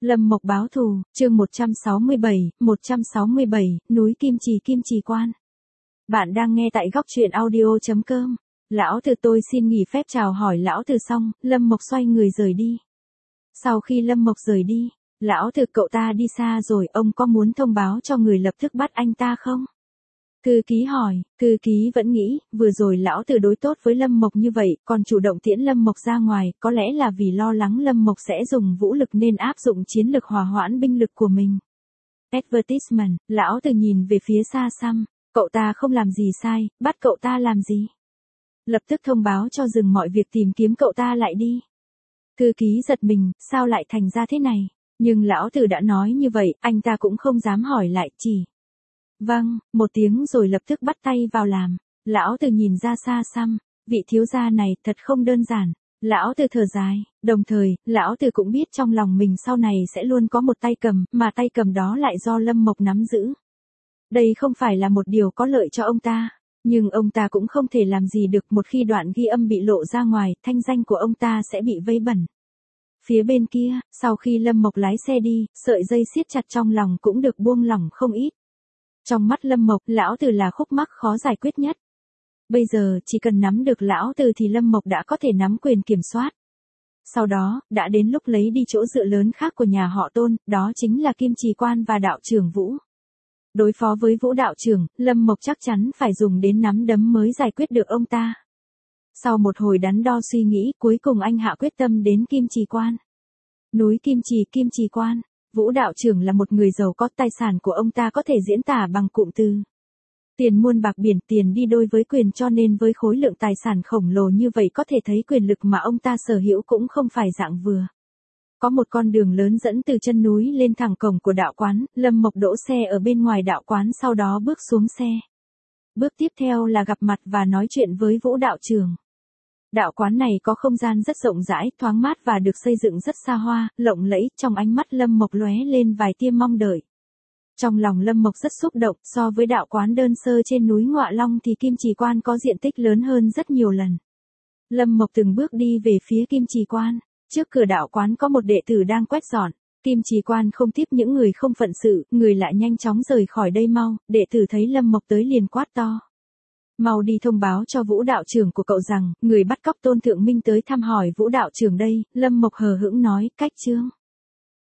Lâm Mộc báo thù, chương 167, núi Kim Trì Quan. Bạn đang nghe tại góc truyện audio.com. Lão Từ tôi xin nghỉ phép chào hỏi Lão Từ xong, Lâm Mộc xoay người rời đi. Sau khi Lâm Mộc rời đi, Lão Từ cậu ta đi xa rồi, ông có muốn thông báo cho người lập tức bắt anh ta không? Thư ký hỏi, thư ký vẫn nghĩ, vừa rồi Lão Từ đối tốt với Lâm Mộc như vậy, còn chủ động tiễn Lâm Mộc ra ngoài, có lẽ là vì lo lắng Lâm Mộc sẽ dùng vũ lực nên áp dụng chiến lực hòa hoãn binh lực của mình. Advertisement, Lão Từ nhìn về phía xa xăm, cậu ta không làm gì sai, bắt cậu ta làm gì? Lập tức thông báo cho dừng mọi việc tìm kiếm cậu ta lại đi. Thư ký giật mình, sao lại thành ra thế này? Nhưng Lão Từ đã nói như vậy, anh ta cũng không dám hỏi lại, chỉ vâng, một tiếng rồi lập tức bắt tay vào làm. Lão Từ nhìn ra xa xăm, vị thiếu gia này thật không đơn giản. Lão Từ thở dài, đồng thời, Lão Từ cũng biết trong lòng mình sau này sẽ luôn có một tay cầm, mà tay cầm đó lại do Lâm Mộc nắm giữ. Đây không phải là một điều có lợi cho ông ta, nhưng ông ta cũng không thể làm gì được, một khi đoạn ghi âm bị lộ ra ngoài, thanh danh của ông ta sẽ bị vây bẩn. Phía bên kia, sau khi Lâm Mộc lái xe đi, sợi dây siết chặt trong lòng cũng được buông lỏng không ít. Trong mắt Lâm Mộc, Lão Từ là khúc mắc khó giải quyết nhất. Bây giờ, chỉ cần nắm được Lão Từ thì Lâm Mộc đã có thể nắm quyền kiểm soát. Sau đó, đã đến lúc lấy đi chỗ dựa lớn khác của nhà họ Tôn, đó chính là Kim Trì Quan và đạo trưởng Vũ. Đối phó với Vũ đạo trưởng, Lâm Mộc chắc chắn phải dùng đến nắm đấm mới giải quyết được ông ta. Sau một hồi đắn đo suy nghĩ, cuối cùng anh hạ quyết tâm đến Kim Trì Quan. Núi Kim Trì Quan. Vũ đạo trưởng là một người giàu có, tài sản của ông ta có thể diễn tả bằng cụm từ. Tiền muôn bạc biển, tiền đi đôi với quyền, cho nên với khối lượng tài sản khổng lồ như vậy có thể thấy quyền lực mà ông ta sở hữu cũng không phải dạng vừa. Có một con đường lớn dẫn từ chân núi lên thẳng cổng của đạo quán, Lâm Mộc đỗ xe ở bên ngoài đạo quán, sau đó bước xuống xe. Bước tiếp theo là gặp mặt và nói chuyện với Vũ đạo trưởng. Đạo quán này có không gian rất rộng rãi, thoáng mát và được xây dựng rất xa hoa, lộng lẫy, trong ánh mắt Lâm Mộc lóe lên vài tia mong đợi. Trong lòng Lâm Mộc rất xúc động, so với đạo quán đơn sơ trên núi Ngọa Long thì Kim Trì Quan có diện tích lớn hơn rất nhiều lần. Lâm Mộc từng bước đi về phía Kim Trì Quan, trước cửa đạo quán có một đệ tử đang quét dọn. Kim Trì Quan không tiếp những người không phận sự, người lại nhanh chóng rời khỏi đây mau, đệ tử thấy Lâm Mộc tới liền quát to. Mau đi thông báo cho Vũ đạo trưởng của cậu rằng, người bắt cóc Tôn Thượng Minh tới thăm hỏi Vũ đạo trưởng đây. Lâm Mộc hờ hững nói, cách chương.